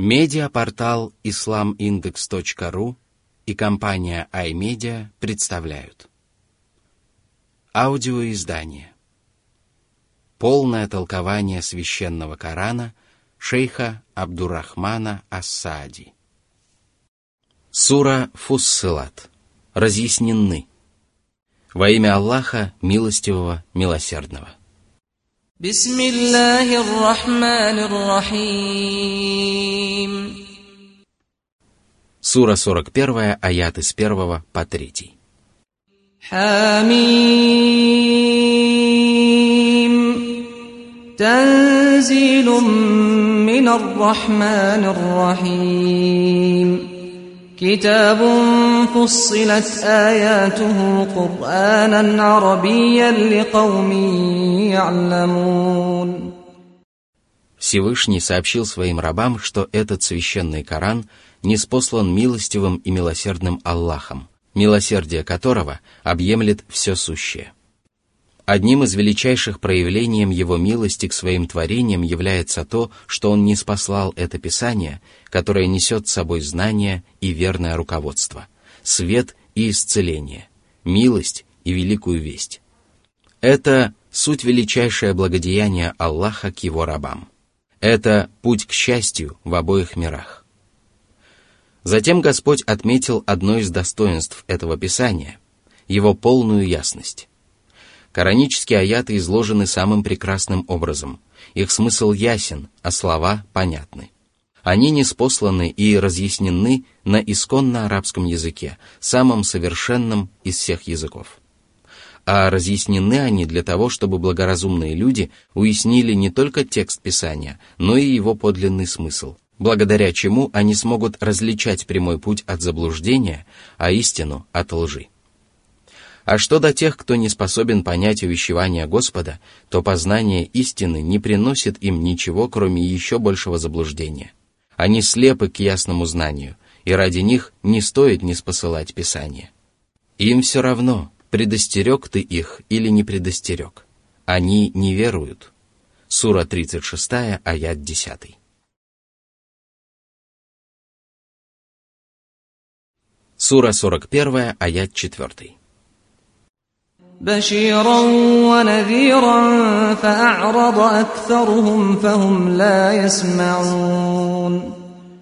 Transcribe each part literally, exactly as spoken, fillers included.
Медиапортал ислам индекс точка ру и компания iMedia представляют аудиоиздание «Полное толкование священного Корана» шейха Абдуррахмана ас-Саади. Сура Фуссилат. Разъяснены. Во имя Аллаха, милостивого, милосердного. Бисмиллахир рахманир рахим. Сура сорок первая, аяты с первого по третий. Хамим. Танзилум минар рахманир рахим. كتاب فصلت آياته قرآنا عربيا لقوم يعلمون. Всевышний сообщил своим рабам, что этот священный Коран ниспослан милостивым и милосердным Аллахом, милосердие которого объемлет все сущее. Одним из величайших проявлений Его милости к своим творениям является то, что Он ниспослал это Писание, которое несет с собой знание и верное руководство, свет и исцеление, милость и великую весть. Это суть величайшее благодеяние Аллаха к Его рабам. Это путь к счастью в обоих мирах. Затем Господь отметил одно из достоинств этого Писания – его полную ясность. Коранические аяты изложены самым прекрасным образом. Их смысл ясен, а слова понятны. Они ниспосланы и разъяснены на исконно арабском языке, самом совершенном из всех языков. А разъяснены они для того, чтобы благоразумные люди уяснили не только текст Писания, но и его подлинный смысл, благодаря чему они смогут различать прямой путь от заблуждения, а истину от лжи. А что до тех, кто не способен понять увещевания Господа, то познание истины не приносит им ничего, кроме еще большего заблуждения. Они слепы к ясному знанию, и ради них не стоит ниспосылать Писание. Им все равно, предостерег ты их или не предостерег. Они не веруют. Сура тридцать шестая, аят десятый. Сура сорок первая, аят четвертый. بشيرا ونذيرا فأعرض أكثرهم فهم لا يسمعون.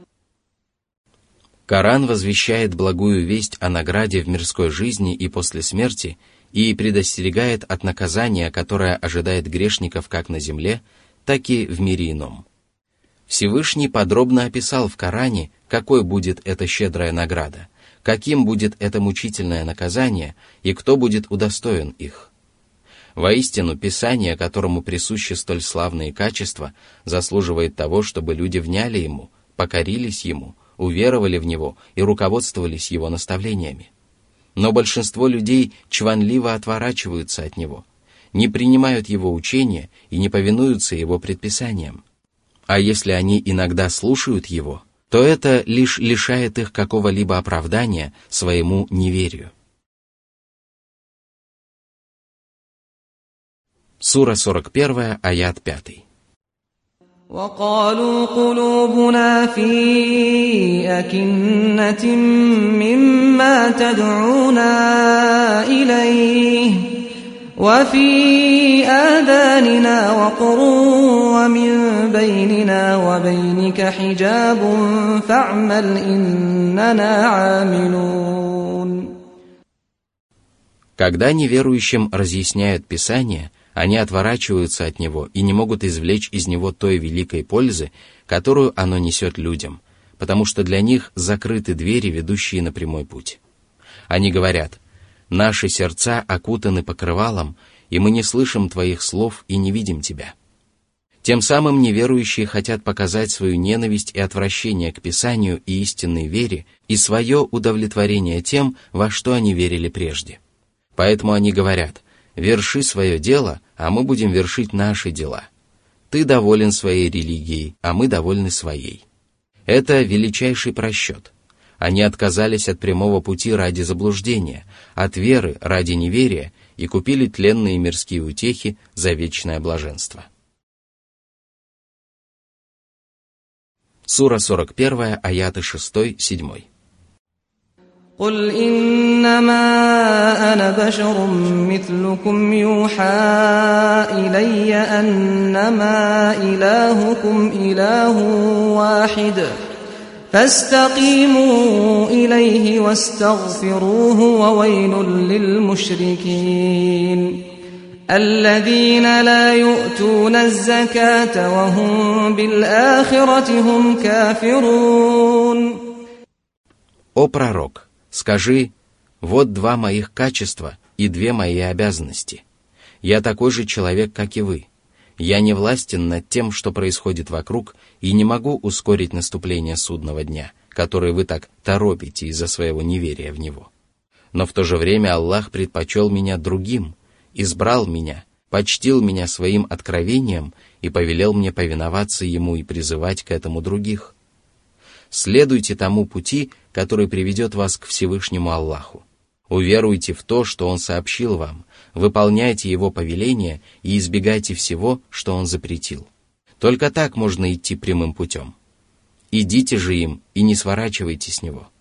Коран возвещает благую весть о награде в мирской жизни и после смерти и предостерегает от наказания, которое ожидает грешников как на земле, так и в мире ином. Всевышний подробно описал в Коране, какой будет эта щедрая награда, каким будет это мучительное наказание и кто будет удостоен их. Воистину, Писание, которому присущи столь славные качества, заслуживает того, чтобы люди вняли ему, покорились ему, уверовали в него и руководствовались его наставлениями. Но большинство людей чванливо отворачиваются от него, не принимают его учения и не повинуются его предписаниям. А если они иногда слушают его, то это лишь лишает их какого-либо оправдания своему неверию. Сура сорок первая, аят пятый. وقالوا قلوبنا في أكنة مما تدعونا إليه وفي آذاننا وقر ومن بيننا وبينك حجاب فاعمل إننا عاملون. Когда неверующим разъясняют Писание, они отворачиваются от него и не могут извлечь из него той великой пользы, которую оно несет людям, потому что для них закрыты двери, ведущие на прямой путь. Они говорят: «Наши сердца окутаны покрывалом, и мы не слышим твоих слов и не видим тебя». Тем самым неверующие хотят показать свою ненависть и отвращение к Писанию и истинной вере и свое удовлетворение тем, во что они верили прежде. Поэтому они говорят: «Верши свое дело, а мы будем вершить наши дела. Ты доволен своей религией, а мы довольны своей». Это величайший просчет. Они отказались от прямого пути ради заблуждения, от веры ради неверия и купили тленные мирские утехи за вечное блаженство. Сура сорок первая, аяты шесть-семь. قل إنما أنا بشر مثلكم يوحى إلي أنما إلهكم إله واحد فاستقيموا إليه واستغفروه وويل للمشركين الذين لا يؤتون الزكاة وهم بالآخرة هم كافرون. О пророк, скажи, вот два моих качества и две мои обязанности. Я такой же человек, как и вы. Я не властен над тем, что происходит вокруг, и не могу ускорить наступление судного дня, который вы так торопите из-за своего неверия в него. Но в то же время Аллах предпочел меня другим, избрал меня, почтил меня своим откровением и повелел мне повиноваться Ему и призывать к этому других. Следуйте тому пути, который приведет вас к Всевышнему Аллаху. Уверуйте в то, что Он сообщил вам, выполняйте Его повеления и избегайте всего, что Он запретил. Только так можно идти прямым путем. Идите же им и не сворачивайте с него.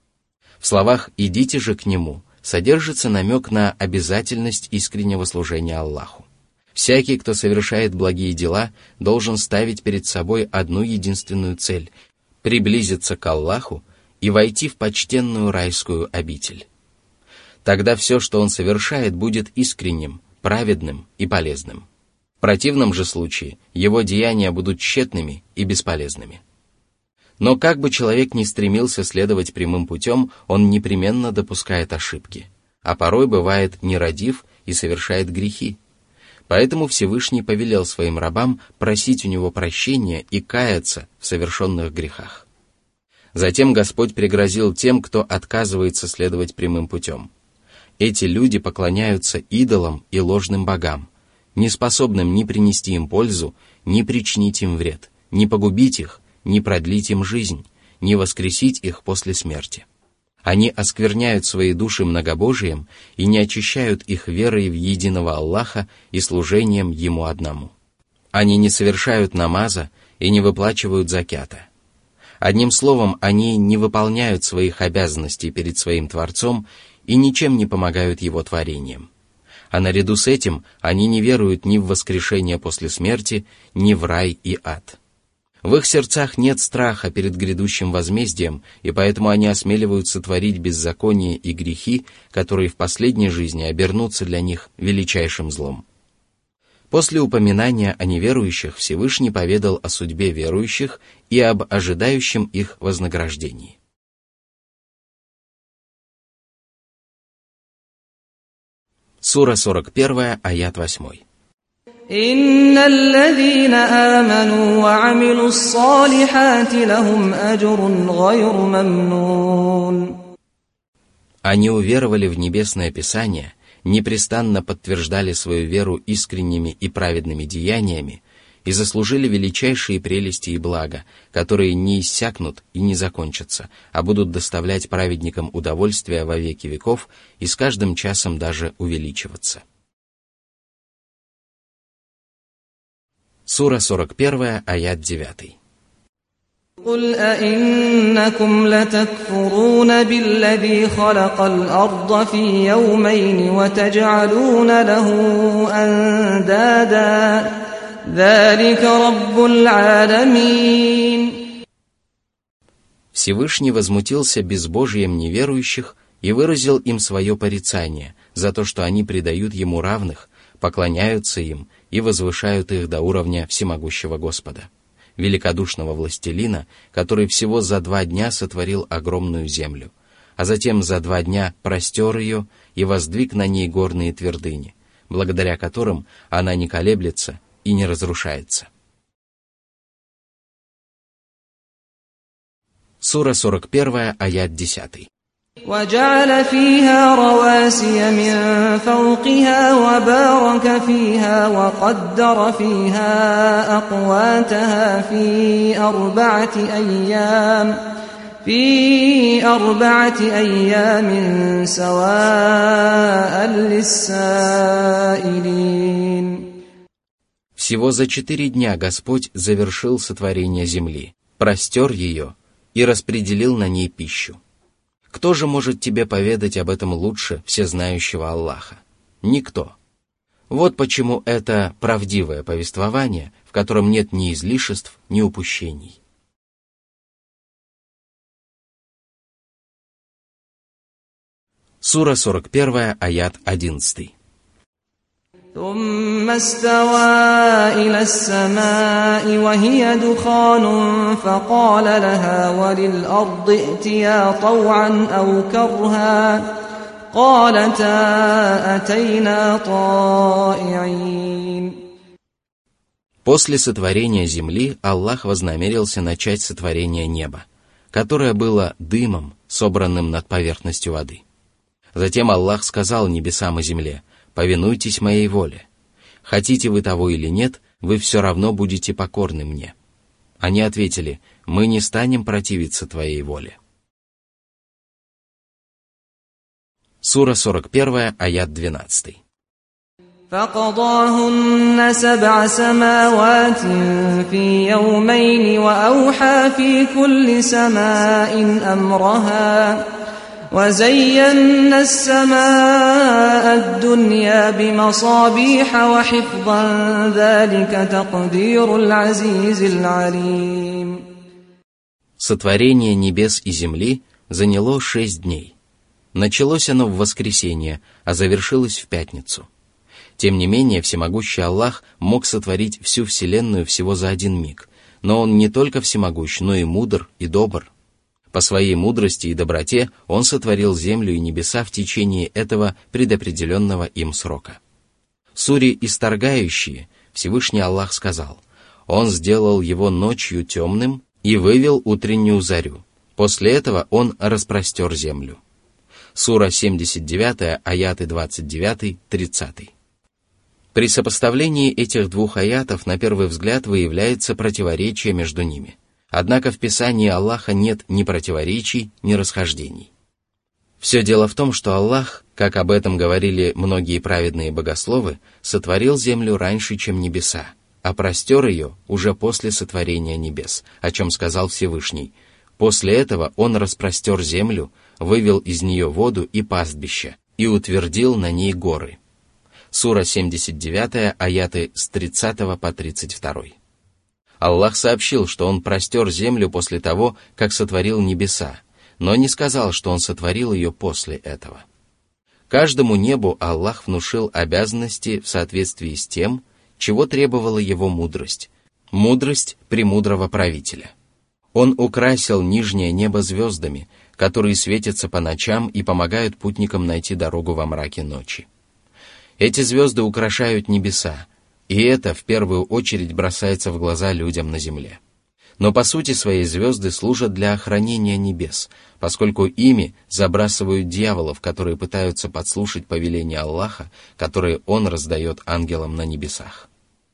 В словах «идите же к Нему» содержится намек на обязательность искреннего служения Аллаху. Всякий, кто совершает благие дела, должен ставить перед собой одну единственную цель – приблизиться к Аллаху и войти в почтенную райскую обитель. Тогда все, что он совершает, будет искренним, праведным и полезным. В противном же случае его деяния будут тщетными и бесполезными. Но как бы человек ни стремился следовать прямым путем, он непременно допускает ошибки, а порой бывает нерадив и совершает грехи. Поэтому Всевышний повелел своим рабам просить у него прощения и каяться в совершенных грехах. Затем Господь пригрозил тем, кто отказывается следовать прямым путем. Эти люди поклоняются идолам и ложным богам, не способным ни принести им пользу, ни причинить им вред, ни погубить их, ни продлить им жизнь, ни воскресить их после смерти. Они оскверняют свои души многобожием и не очищают их верой в единого Аллаха и служением Ему одному. Они не совершают намаза и не выплачивают закята. Одним словом, они не выполняют своих обязанностей перед своим Творцом и ничем не помогают Его творениям. А наряду с этим они не веруют ни в воскрешение после смерти, ни в рай и ад. В их сердцах нет страха перед грядущим возмездием, и поэтому они осмеливаются творить беззаконие и грехи, которые в последней жизни обернутся для них величайшим злом. После упоминания о неверующих Всевышний поведал о судьбе верующих и об ожидающем их вознаграждении. Сура сорок первая, аят восемь. إن الذين آمنوا وعملوا الصالحات لهم أجر غير ممنون. Они уверовали в Небесное Писание, непрестанно подтверждали свою веру искренними и праведными деяниями и заслужили величайшие прелести и блага, которые не иссякнут и не закончатся, а будут доставлять праведникам удовольствие во веки веков и с каждым часом даже увеличиваться. Сура сорок первая, аят девять. قل أئنكم لتكفرون بالذي خلق الأرض في يومين وتجعلون له أندادا ذلك رب العالمين. Всевышний возмутился безбожием неверующих и выразил им свое порицание за то, что они предают Ему равных, поклоняются им и возвышают их до уровня всемогущего Господа, великодушного властелина, который всего за два дня сотворил огромную землю, а затем за два дня простер ее и воздвиг на ней горные твердыни, благодаря которым она не колеблется и не разрушается. Сура сорок первая, аят десять. وجعل فيها رواسي من فوقها وبارك فيها وقدر فيها أقواتها في أربعة أيام في أربعة أيام سواء للسائلين. Всего за четыре дня Господь завершил сотворение земли, простер ее и распределил на ней пищу. Кто же может тебе поведать об этом лучше всезнающего Аллаха? Никто. Вот почему это правдивое повествование, в котором нет ни излишеств, ни упущений. Сура сорок один, аят одиннадцатый. ثم استوى إلى السماء وهي دخان فقال لها وللأرض ائتيا طوعا أو كرها قالتا أتينا طائعين. После сотворения земли Аллах вознамерился начать сотворение неба, которое было дымом, собранным над поверхностью воды. Затем Аллах сказал небесам и земле: «Повинуйтесь моей воле. Хотите вы того или нет, вы все равно будете покорны мне». Они ответили: «Мы не станем противиться твоей воле». Сура сорок один, аят двенадцатый. فقضاهن سبع سماوات في يومين وأوحى في كل سماء أمرها وزينا السماء الدنيا بمصابيح وحفظا ذلك تقدير العزيز العليم. Сотворение небес и земли заняло шесть дней. Началось оно в воскресенье, а завершилось в пятницу. Тем не менее, всемогущий Аллах мог сотворить всю вселенную всего за один миг, но Он не только всемогущ, но и мудр и добр. По своей мудрости и доброте Он сотворил землю и небеса в течение этого предопределенного им срока. В суре «Исторгающие» Всевышний Аллах сказал: «Он сделал его ночью темным и вывел утреннюю зарю. После этого Он распростер землю». Сура семьдесят девять, аяты двадцать девять тридцать. При сопоставлении этих двух аятов на первый взгляд выявляется противоречие между ними. Однако в Писании Аллаха нет ни противоречий, ни расхождений. Все дело в том, что Аллах, как об этом говорили многие праведные богословы, сотворил землю раньше, чем небеса, а простер ее уже после сотворения небес, о чем сказал Всевышний: «После этого Он распростер землю, вывел из нее воду и пастбища, и утвердил на ней горы». Сура семьдесят девять, аяты с тридцатого по тридцать два. Аллах сообщил, что Он простер землю после того, как сотворил небеса, но не сказал, что Он сотворил ее после этого. Каждому небу Аллах внушил обязанности в соответствии с тем, чего требовала его мудрость, мудрость премудрого правителя. Он украсил нижнее небо звездами, которые светятся по ночам и помогают путникам найти дорогу во мраке ночи. Эти звезды украшают небеса, и это в первую очередь бросается в глаза людям на земле. Но по сути своей звезды служат для охранения небес, поскольку ими забрасывают дьяволов, которые пытаются подслушать повеления Аллаха, которые Он раздает ангелам на небесах.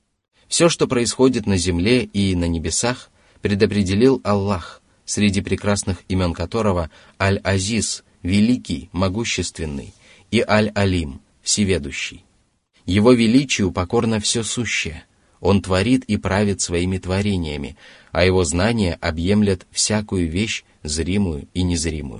Все, что происходит на земле и на небесах, предопределил Аллах, среди прекрасных имен которого Аль-Азиз, Великий, Могущественный, и Аль-Алим, Всеведущий. Его величию покорно все сущее. Он творит и правит своими творениями, а его знания объемлят всякую вещь, зримую и незримую.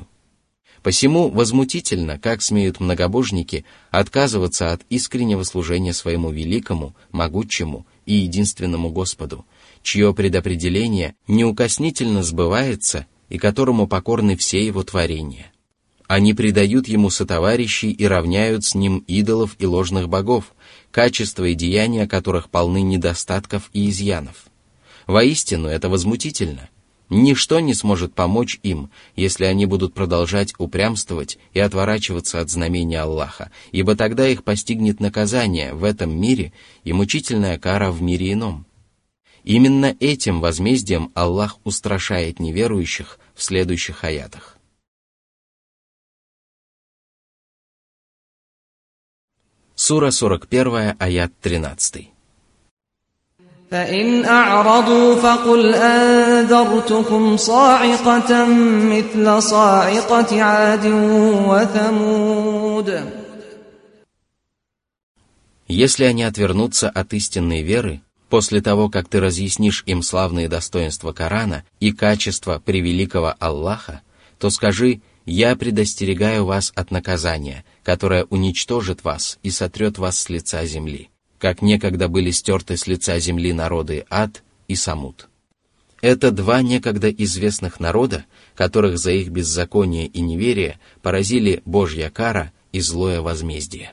Посему возмутительно, как смеют многобожники отказываться от искреннего служения своему великому, могучему и единственному Господу, чье предопределение неукоснительно сбывается и которому покорны все его творения. Они предают ему сотоварищей и равняют с ним идолов и ложных богов, качества и деяния которых полны недостатков и изъянов. Воистину, это возмутительно. Ничто не сможет помочь им, если они будут продолжать упрямствовать и отворачиваться от знамения Аллаха, ибо тогда их постигнет наказание в этом мире и мучительная кара в мире ином. Именно этим возмездием Аллах устрашает неверующих в следующих аятах. Сура сорок один, аят тринадцатый. فإن أعرضوا فقل أنذرتكم صاعقة مثل صاعقة عاد وثمود. Если они отвернутся от истинной веры, После того, как ты разъяснишь им славные достоинства Корана и качества превеликого Аллаха, то скажи: «Я предостерегаю вас от наказания, которое уничтожит вас и сотрет вас с лица земли, как некогда были стерты с лица земли народы Ад и Самуд». Это два некогда известных народа, которых за их беззаконие и неверие поразили Божья кара и злое возмездие.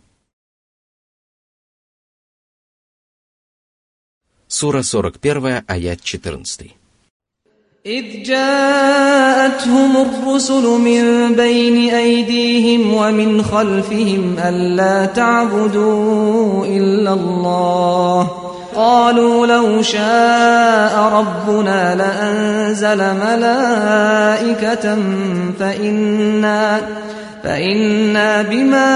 Сура сорок один, аят четырнадцатый. إذ جاءتهم الرسل من بين أيديهم ومن خلفهم ألا تعبدوا إلا الله قالوا لو شاء ربنا لأنزل ملائكة فإنا فإنا بما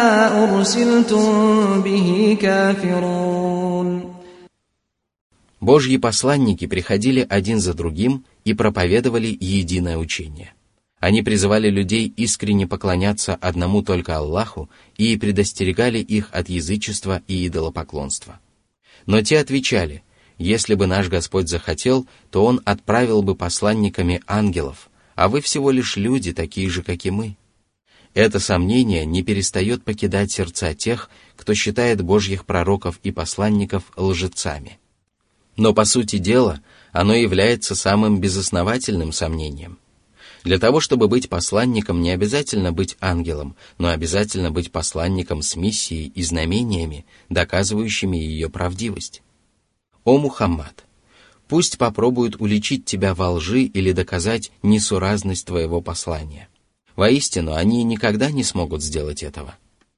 أرسلتم به كافرون. Божьи посланники приходили один за другим и проповедовали единое учение. Они призывали людей искренне поклоняться одному только Аллаху и предостерегали их от язычества и идолопоклонства. Но те отвечали: если бы наш Господь захотел, то Он отправил бы посланниками ангелов, а вы всего лишь люди, такие же, как и мы. Это сомнение не перестает покидать сердца тех, кто считает Божьих пророков и посланников лжецами. Но по сути дела, оно является самым безосновательным сомнением. Для того, чтобы быть посланником, не обязательно быть ангелом, но обязательно быть посланником с миссией и знамениями, доказывающими ее правдивость. О Мухаммад! Пусть попробуют уличить тебя во лжи или доказать несуразность твоего послания. Воистину, они никогда не смогут сделать этого.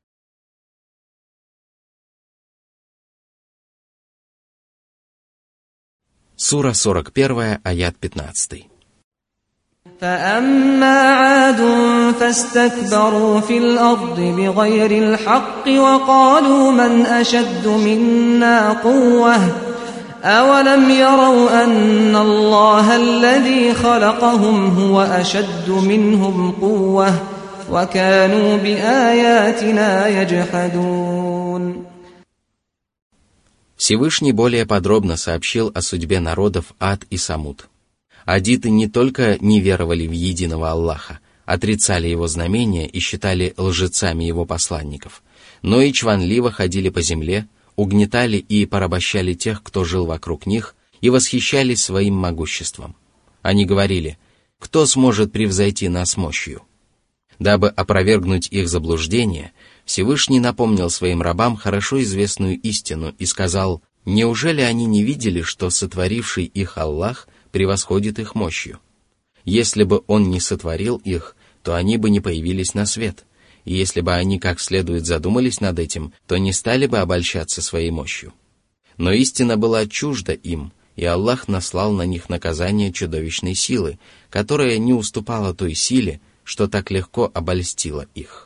Сура сорок один, аят пятнадцатый. فأما عاد فاستكبروا في الأرض بغير الحق وقالوا من أشد منا قوة أولم يروا أن الله الذي خلقهم هو أشد منهم قوة وكانوا بآياتنا يجحدون. Всевышний более подробно сообщил о судьбе народов Ад и Самуд. Адиты не только не веровали в единого Аллаха, отрицали его знамения и считали лжецами его посланников, но и чванливо ходили по земле, угнетали и порабощали тех, кто жил вокруг них, и восхищались своим могуществом. Они говорили: «Кто сможет превзойти нас мощью?» Дабы опровергнуть их заблуждение, Всевышний напомнил своим рабам хорошо известную истину и сказал: «Неужели они не видели, что сотворивший их Аллах превосходит их мощью? Если бы Он не сотворил их, то они бы не появились на свет, и если бы они как следует задумались над этим, то не стали бы обольщаться своей мощью. Но истина была чужда им, и Аллах наслал на них наказание чудовищной силы, которая не уступала той силе, что так легко обольстила их».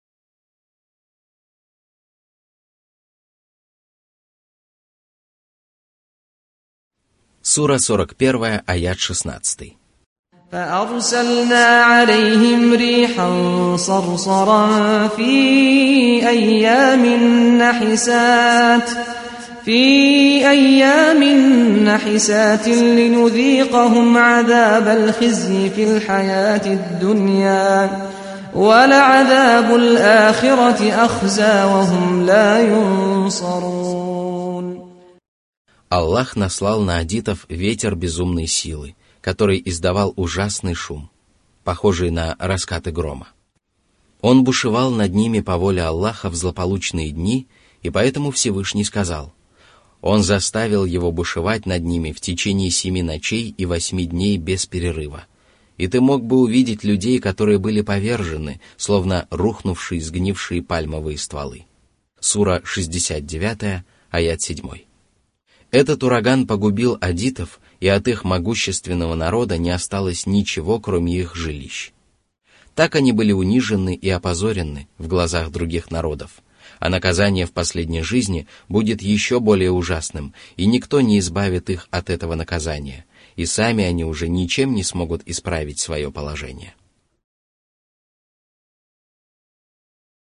Сура сорок один, аят шестнадцатый. فأرسلنا عليهم ريحا صرصرا في أيام نحسات في أيام نحسات لنذيقهم عذاب الخزي في الحياة الدنيا ولعذاب الآخرة أخزى وهم لا ينصرون. Аллах наслал на адитов ветер безумной силы, который издавал ужасный шум, похожий на раскаты грома. Он бушевал над ними по воле Аллаха в злополучные дни, и поэтому Всевышний сказал: «Он заставил его бушевать над ними в течение семи ночей и восьми дней без перерыва, и ты мог бы увидеть людей, которые были повержены, словно рухнувшие сгнившие пальмовые стволы». Сура шестьдесят девять, аят семь. Этот ураган погубил адитов, и от их могущественного народа не осталось ничего, кроме их жилищ. Так они были унижены и опозорены в глазах других народов, а наказание в последней жизни будет еще более ужасным, и никто не избавит их от этого наказания, и сами они уже ничем не смогут исправить свое положение.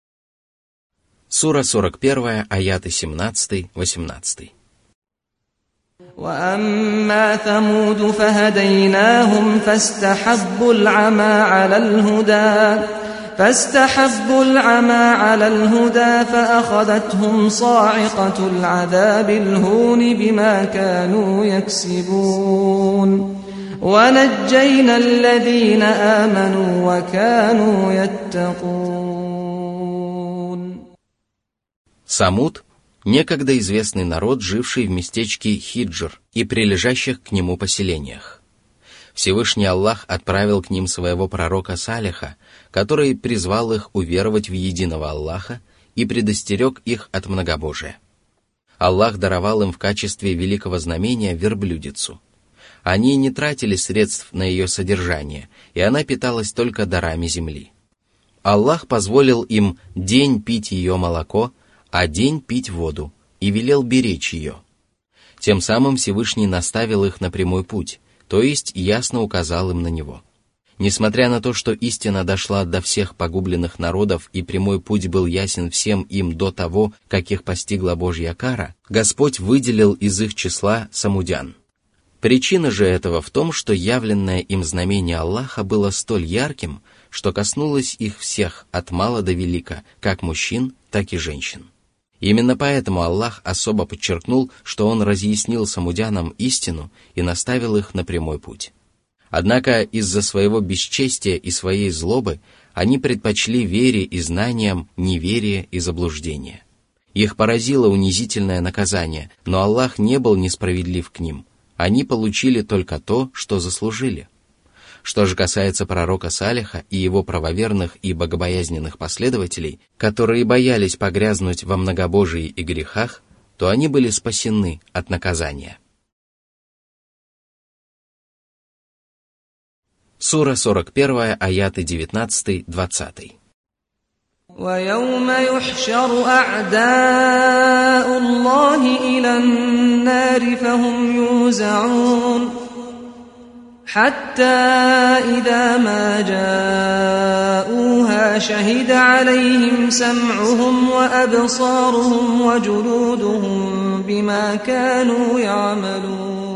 Сура сорок один, аяты семнадцатый-восемнадцатый. وأما ثمود فهديناهم فاستحبوا العمى على الهدى فاستحبوا العمى على الهدى فأخذتهم صاعقة العذاب الهون بما كانوا يكسبون ونجينا الذين آمنوا وكانوا يتقون. Самуд – некогда известный народ, живший в местечке Хиджр и прилежащих к нему поселениях. Всевышний Аллах отправил к ним своего пророка Салиха, который призвал их уверовать в единого Аллаха и предостерег их от многобожия. Аллах даровал им в качестве великого знамения верблюдицу. Они не тратили средств на ее содержание, и она питалась только дарами земли. Аллах позволил им день пить ее молоко, а день пить воду, и велел беречь ее. Тем самым Всевышний наставил их на прямой путь, то есть ясно указал им на него. Несмотря на то, что истина дошла до всех погубленных народов и прямой путь был ясен всем им до того, как их постигла Божья кара, Господь выделил из их числа самудян. Причина же этого в том, что явленное им знамение Аллаха было столь ярким, что коснулось их всех от мала до велика, как мужчин, так и женщин. Именно поэтому Аллах особо подчеркнул, что Он разъяснил самудянам истину и наставил их на прямой путь. Однако из-за своего бесчестия и своей злобы они предпочли вере и знаниям неверие и заблуждение. Их поразило унизительное наказание, но Аллах не был несправедлив к ним. Они получили только то, что заслужили. Что же касается пророка Салиха и его правоверных и богобоязненных последователей, которые боялись погрязнуть во многобожии и грехах, то они были спасены от наказания. Сура сорок один, аяты девятнадцать-двадцать. وَيَوْمَ يُحْشَرُ أَعْدَاءُ اللَّهِ إِلَى النَّارِ فَهُمْ يُوزَعُونَ حَتَّى إِذَا مَا جَاءُوهَا شَهِدَ عَلَيْهِمْ سَمْعُهُمْ وَأَبْصَارُهُمْ وَجُلُودُهُمْ بِمَا كَانُوا يَعْمَلُونَ.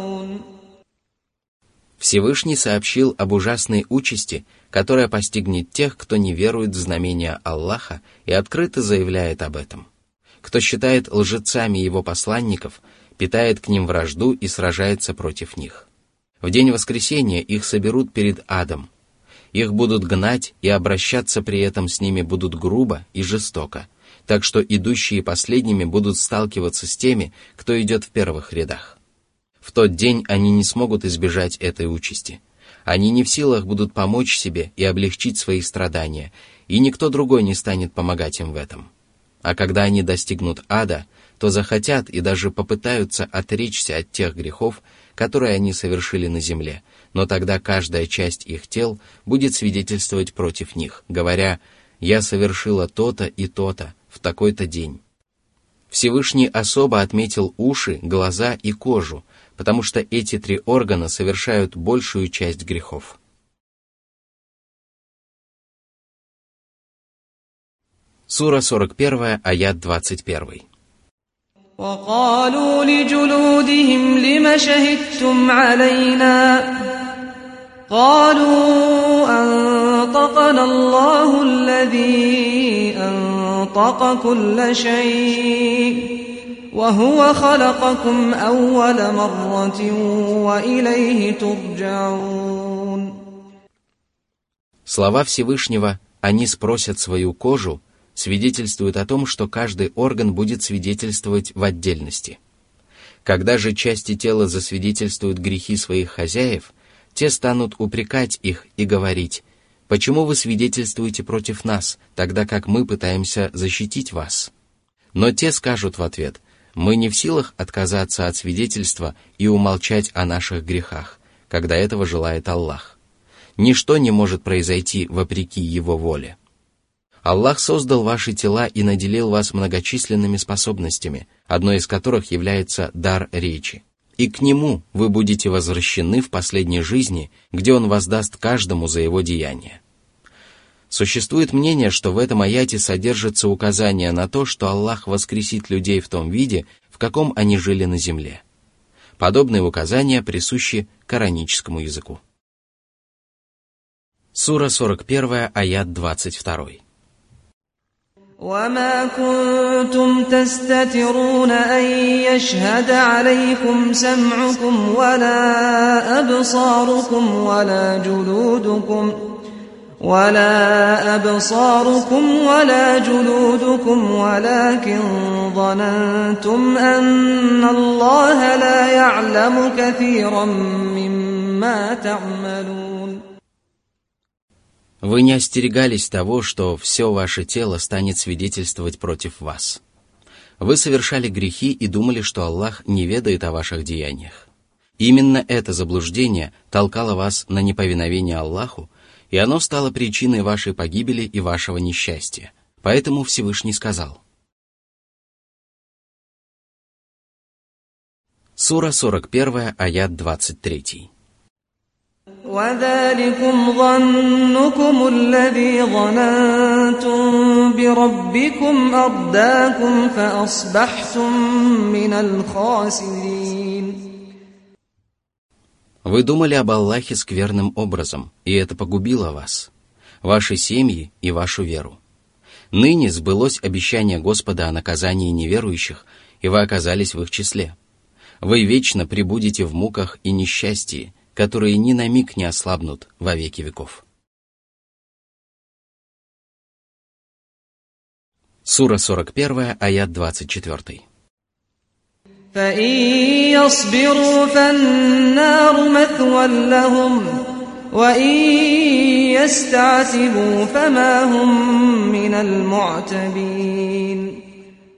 Всевышний сообщил об ужасной участи, которая постигнет тех, кто не верует в знамения Аллаха и открыто заявляет об этом. Кто считает лжецами его посланников, питает к ним вражду и сражается против них. В день воскресения их соберут перед адом. Их будут гнать, и обращаться при этом с ними будут грубо и жестоко, так что идущие последними будут сталкиваться с теми, кто идет в первых рядах. В тот день они не смогут избежать этой участи. Они не в силах будут помочь себе и облегчить свои страдания, и никто другой не станет помогать им в этом. А когда они достигнут ада, то захотят и даже попытаются отречься от тех грехов, которые они совершили на земле, но тогда каждая часть их тел будет свидетельствовать против них, говоря: «Я совершила то-то и то-то в такой-то день». Всевышний особо отметил уши, глаза и кожу, потому что эти три органа совершают большую часть грехов. Сура сорок один, аят двадцать один. وَقَالُوا لِجُلُودِهِمْ لِمَ شَهِدتُّمْ عَلَيْنَا قَالُوا أَنطَقَنَا اللَّهُ الَّذِي أَنطَقَ كُلَّ شَيْءٍ وَهُوَ خَلَقَكُمْ أَوَّلَ مَرَّةٍ وَإِلَيْهِ تُرْجَعُونَ. Слова Всевышнего «они спросят свою кожу» свидетельствуют о том, что каждый орган будет свидетельствовать в отдельности. Когда же части тела засвидетельствуют грехи своих хозяев, те станут упрекать их и говорить: «Почему вы свидетельствуете против нас, тогда как мы пытаемся защитить вас?» Но те скажут в ответ: «Мы не в силах отказаться от свидетельства и умолчать о наших грехах, когда этого желает Аллах. Ничто не может произойти вопреки Его воле. Аллах создал ваши тела и наделил вас многочисленными способностями, одной из которых является дар речи. И к Нему вы будете возвращены в последней жизни, где Он воздаст каждому за его деяния». Существует мнение, что в этом аяте содержится указание на то, что Аллах воскресит людей в том виде, в каком они жили на земле. Подобные указания присущи кораническому языку. Сура сорок один, аят двадцать два. وما كنتم تستترون أن يشهد عليكم سمعكم ولا أبصاركم ولا جلودكم ولا أبصاركم ولا جلودكم ولكن ظننتم أن الله لا يعلم كثيرا مما تعملون. Вы не остерегались того, что все ваше тело станет свидетельствовать против вас. Вы совершали грехи и думали, что Аллах не ведает о ваших деяниях. Именно это заблуждение толкало вас на неповиновение Аллаху, и оно стало причиной вашей погибели и вашего несчастья. Поэтому Всевышний сказал. Сура сорок один, аят двадцать три. وَذَلِكُمْ ظَنُّكُمُ الَّذِي ظَنَنْتُمْ بِرَبِّكُمْ أَرْدَاكُمْ فَأَصْبَحْتُمْ مِنَ الْخَاسِرِينَ. Вы думали об Аллахе скверным образом, и это погубило вас, ваши семьи и вашу веру. Ныне сбылось обещание Господа о наказании неверующих, и вы оказались в их числе. Вы вечно пребудете в муках и несчастье, которые ни на миг не ослабнут во веки веков. Сура сорок один, аят двадцать четыре. فَإِن يَصْبِرُوا فَالنَّارُ مَثْوًى لَهُمْ وَإِن يَسْتَعْتِبُوا فَمَا هُمْ مِنَ الْمُعْتَبِينَ.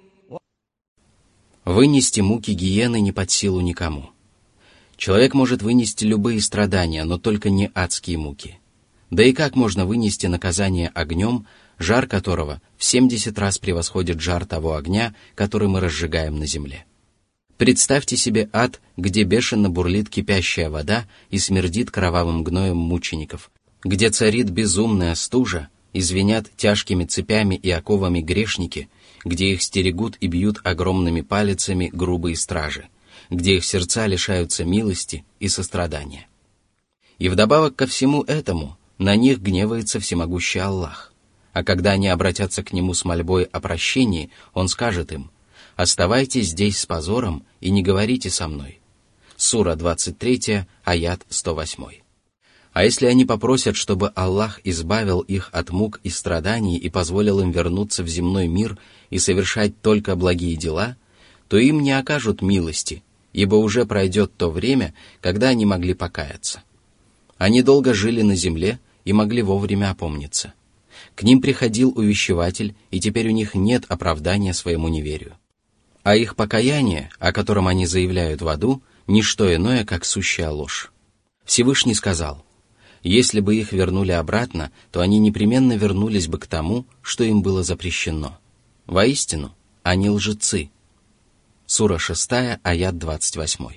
Вынести муки гиены не под силу никому. Человек может вынести любые страдания, но только не адские муки. Да и как можно вынести наказание огнем, жар которого в семьдесят раз превосходит жар того огня, который мы разжигаем на земле? Представьте себе ад, где бешено бурлит кипящая вода и смердит кровавым гноем мучеников, где царит безумная стужа и звенят тяжкими цепями и оковами грешники, где их стерегут и бьют огромными палицами грубые стражи, где их сердца лишаются милости и сострадания. И вдобавок ко всему этому на них гневается всемогущий Аллах, а когда они обратятся к Нему с мольбой о прощении, Он скажет им: «Оставайтесь здесь с позором и не говорите со мной». Сура двадцать три, аят сто восемь. А если они попросят, чтобы Аллах избавил их от мук и страданий и позволил им вернуться в земной мир и совершать только благие дела, то им не окажут милости, ибо уже пройдет то время, когда они могли покаяться. Они долго жили на земле и могли вовремя опомниться. К ним приходил увещеватель, и теперь у них нет оправдания своему неверию. А их покаяние, о котором они заявляют в аду, не что иное, как сущая ложь. Всевышний сказал: если бы их вернули обратно, то они непременно вернулись бы к тому, что им было запрещено. Воистину, они лжецы. Сура шесть, аят двадцать восемь.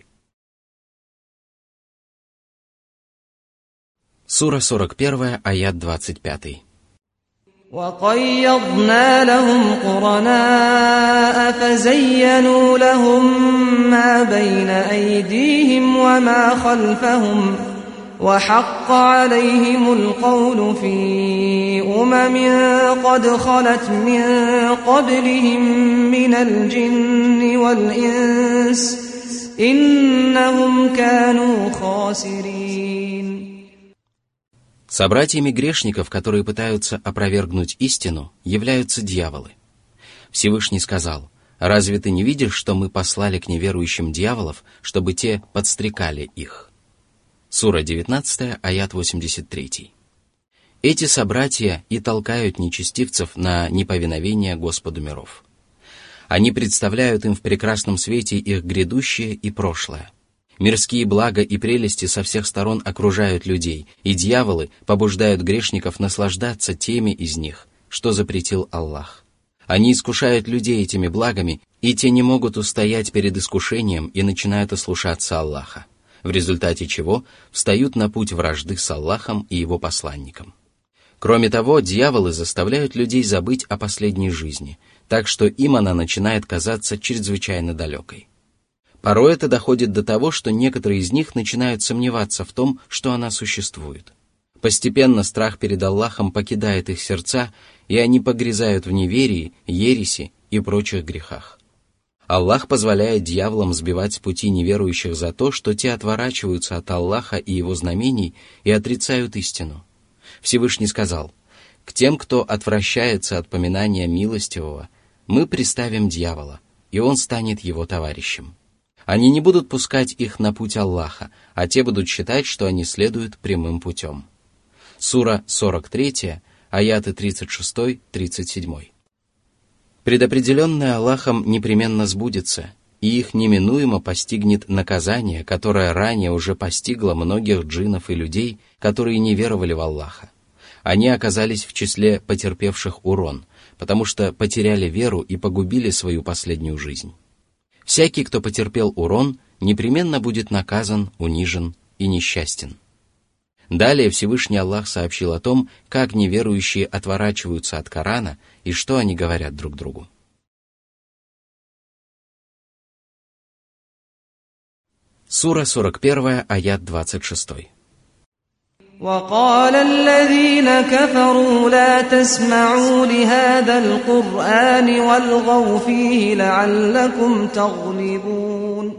Сура сорок один, аят двадцать пять. وَقَيَّضْنَا لَهُمْ قُرَنَاءَ فَزَيَّنُوا لَهُم مَّا بَيْنَ أَيْدِيهِمْ وَمَا خَلْفَهُمْ وَحَقَّ عَلَيْهِمُ الْقَوْلُ فِي أُمَمٍ قَدْ خَلَتْ مِن قَبْلِهِم مِّنَ الْجِنِّ وَالْإِنسِ إِنَّهُمْ كَانُوا خَاسِرِينَ. Собратьями грешников, которые пытаются опровергнуть истину, являются дьяволы. Всевышний сказал: «Разве ты не видишь, что мы послали к неверующим дьяволов, чтобы те подстрекали их?» Сура девятнадцать, аят восемьдесят три. Эти собратья и толкают нечестивцев на неповиновение Господу миров. Они представляют им в прекрасном свете их грядущее и прошлое. Мирские блага и прелести со всех сторон окружают людей, и дьяволы побуждают грешников наслаждаться теми из них, что запретил Аллах. Они искушают людей этими благами, и те не могут устоять перед искушением и начинают ослушаться Аллаха, в результате чего встают на путь вражды с Аллахом и Его посланником. Кроме того, дьяволы заставляют людей забыть о последней жизни, так что им она начинает казаться чрезвычайно далекой. Порой это доходит до того, что некоторые из них начинают сомневаться в том, что она существует. Постепенно страх перед Аллахом покидает их сердца, и они погрязают в неверии, ереси и прочих грехах. Аллах позволяет дьяволам сбивать с пути неверующих за то, что те отворачиваются от Аллаха и Его знамений и отрицают истину. Всевышний сказал: «К тем, кто отвращается от поминания милостивого, мы приставим дьявола, и он станет его товарищем. Они не будут пускать их на путь Аллаха, а те будут считать, что они следуют прямым путем». Сура сорок три, аяты тридцать шесть — тридцать семь. Предопределенное Аллахом непременно сбудется, и их неминуемо постигнет наказание, которое ранее уже постигло многих джиннов и людей, которые не веровали в Аллаха. Они оказались в числе потерпевших урон, потому что потеряли веру и погубили свою последнюю жизнь. Всякий, кто потерпел урон, непременно будет наказан, унижен и несчастен. Далее Всевышний Аллах сообщил о том, как неверующие отворачиваются от Корана и что они говорят друг другу. Сура сорок один, аят двадцать шесть. وقال الذين كفروا لا تسمعوا لهذا القرآن والغوا فيه لعلكم تغلبون.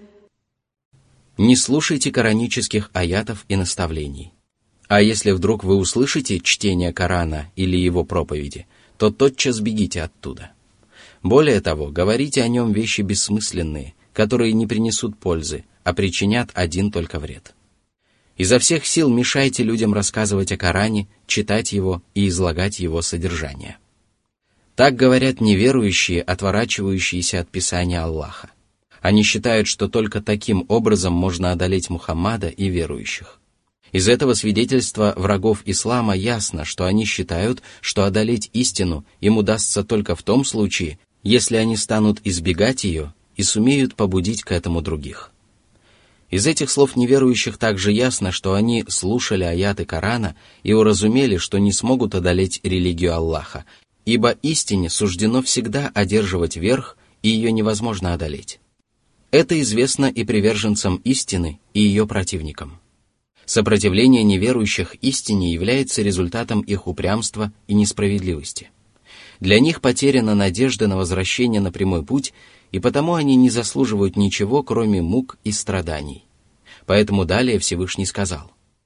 Не слушайте коранических аятов и наставлений. А если вдруг вы услышите чтение Корана или его проповеди, то тотчас бегите оттуда. Более того, говорите о нем вещи бессмысленные, которые не принесут пользы, а причинят один только вред. Изо всех сил мешайте людям рассказывать о Коране, читать его и излагать его содержание. Так говорят неверующие, отворачивающиеся от Писания Аллаха. Они считают, что только таким образом можно одолеть Мухаммада и верующих. Из этого свидетельства врагов ислама ясно, что они считают, что одолеть истину им удастся только в том случае, если они станут избегать ее и сумеют побудить к этому других. Из этих слов неверующих также ясно, что они слушали аяты Корана и уразумели, что не смогут одолеть религию Аллаха, ибо истине суждено всегда одерживать верх, и ее невозможно одолеть. Это известно и приверженцам истины, и ее противникам. Сопротивление неверующих истине является результатом их упрямства и несправедливости. Для них потеряна надежда на возвращение на прямой путь, и потому они не заслуживают ничего, кроме мук и страданий. Поэтому далее Всевышний сказал.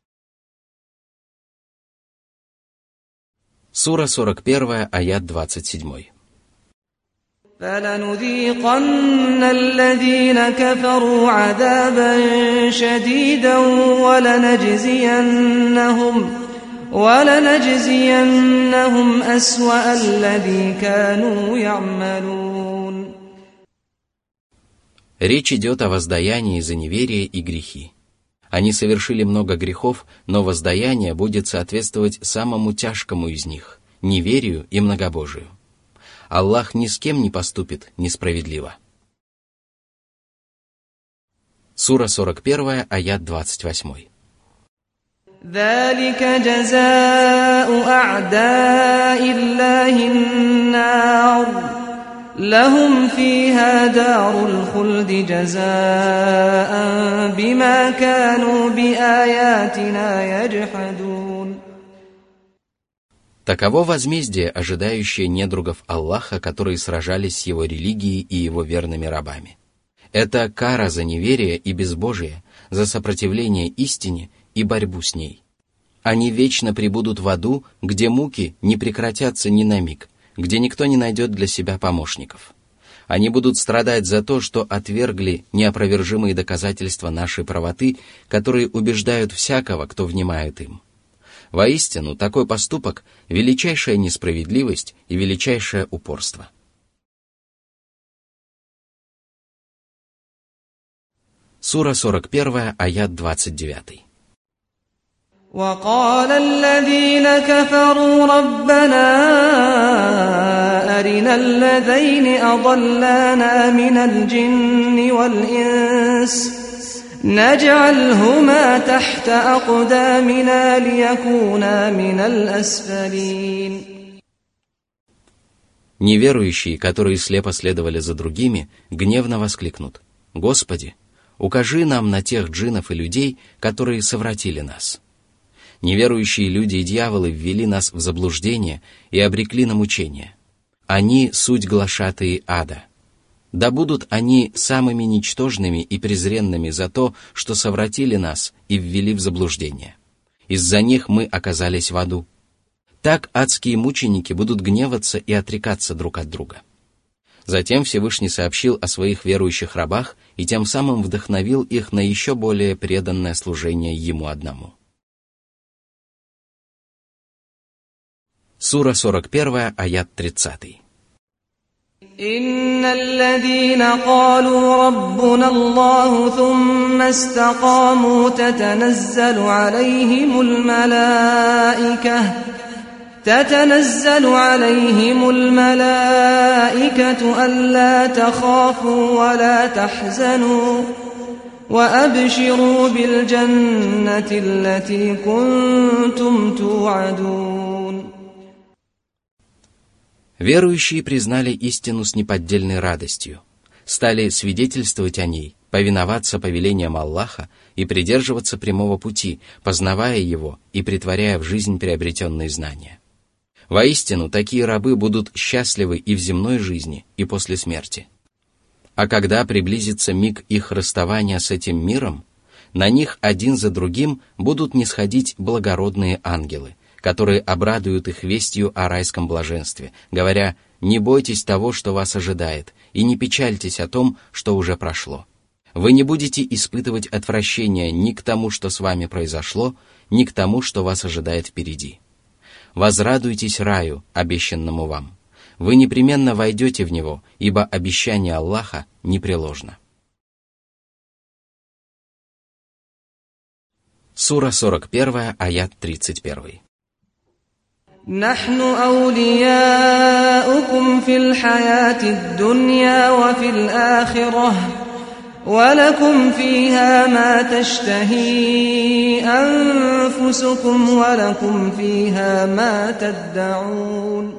Сура сорок один, аят двадцать семь. فَلَنُذِيقَنَّ الَّذِينَ كَفَرُوا عَذَابًا شَدِيدًا وَلَنَجْزِيَنَّهُمْ وَلَنَجْزِيَنَّهُمْ أَسْوَأَ الَّذِي كَانُوا يَعْمَلُونَ. Речь идет о воздаянии за неверие и грехи. Они совершили много грехов, но воздаяние будет соответствовать самому тяжкому из них – неверию и многобожию. Аллах ни с кем не поступит несправедливо. Сура сорок один, аят двадцать восемь. ذَلِكَ جَزَاءُ أَعْدَاءِ اللَّهِ النَّارُ لَهُمْ فِيهَا دَارُ الْخُلْدِ جَزَاءً بِمَا كَانُوا بِآيَاتِنَا يَجْحَدُونَ. Таково возмездие, ожидающее недругов Аллаха, которые сражались с его религией и его верными рабами. Это кара за неверие и безбожие, за сопротивление истине и борьбу с ней. Они вечно пребудут в аду, где муки не прекратятся ни на миг, где никто не найдет для себя помощников. Они будут страдать за то, что отвергли неопровержимые доказательства нашей правоты, которые убеждают всякого, кто внимает им. Воистину, такой поступок – величайшая несправедливость и величайшее упорство. Сура сорок один, аят двадцать девять. وَقَالَ الَّذِينَ كَفَرُوا رَبَّنَا أَرِنَا الَّذَيْنِ أَضَلَّانَا مِنَ الْجِنِّ وَالْإِنسِ نَجْعَلْهُمَا تَحْتَ أَقْدَامِنَا لِيَكُونَا مِنَ الْأَسْفَلِينَ. Неверующие, которые слепо следовали за другими, гневно воскликнут: Господи, укажи нам на тех джиннов и людей, которые совратили нас. Неверующие люди и дьяволы ввели нас в заблуждение и обрекли на мучение. Они — суть глашатые ада. Да будут они самыми ничтожными и презренными за то, что совратили нас и ввели в заблуждение. Из-за них мы оказались в аду. Так адские мученики будут гневаться и отрекаться друг от друга. Затем Всевышний сообщил о своих верующих рабах и тем самым вдохновил их на еще более преданное служение Ему одному. Сура сорок один, аят тридцатый. إن الذين قالوا ربنا الله ثم استقاموا تتنزل عليهم الملائكة تتنزل عليهم الملائكة ألا تخافوا ولا تحزنوا وأبشروا بالجنة التي كنتم توعدون. Верующие признали истину с неподдельной радостью, стали свидетельствовать о ней, повиноваться повелениям Аллаха и придерживаться прямого пути, познавая его и претворяя в жизнь приобретенные знания. Воистину, такие рабы будут счастливы и в земной жизни, и после смерти. А когда приблизится миг их расставания с этим миром, на них один за другим будут нисходить благородные ангелы, которые обрадуют их вестью о райском блаженстве, говоря: «Не бойтесь того, что вас ожидает, и не печальтесь о том, что уже прошло. Вы не будете испытывать отвращения ни к тому, что с вами произошло, ни к тому, что вас ожидает впереди. Возрадуйтесь раю, обещанному вам. Вы непременно войдете в него, ибо обещание Аллаха непреложно». Сура сорок один, аят тридцать один. نحن أولياؤكم في الحياة الدنيا وفي الآخرة ولكم فيها ما تشتهي أنفسكم ولكم فيها ما تدعون.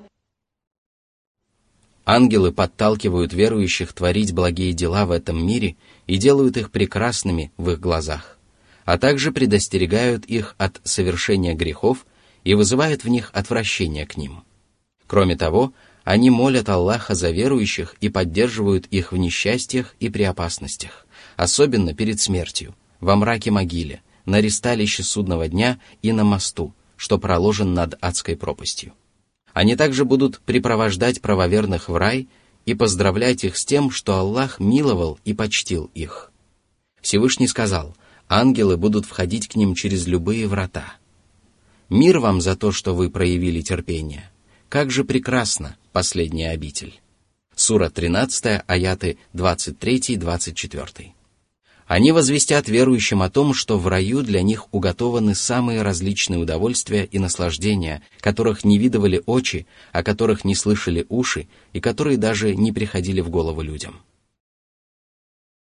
Ангелы подталкивают верующих творить благие дела в этом мире и делают их прекрасными в их глазах, а также предостерегают их от совершения грехов и вызывает в них отвращение к ним. Кроме того, они молят Аллаха за верующих и поддерживают их в несчастьях и при опасностях, особенно перед смертью, во мраке могиле, на ристалище судного дня и на мосту, что проложен над адской пропастью. Они также будут припровождать правоверных в рай и поздравлять их с тем, что Аллах миловал и почтил их. Всевышний сказал: «Ангелы будут входить к ним через любые врата». Мир вам за то, что вы проявили терпение. Как же прекрасна последняя обитель. Сура тринадцать, аяты двадцать три - двадцать четыре. Они возвестят верующим о том, что в раю для них уготованы самые различные удовольствия и наслаждения, которых не видывали очи, о которых не слышали уши и которые даже не приходили в голову людям.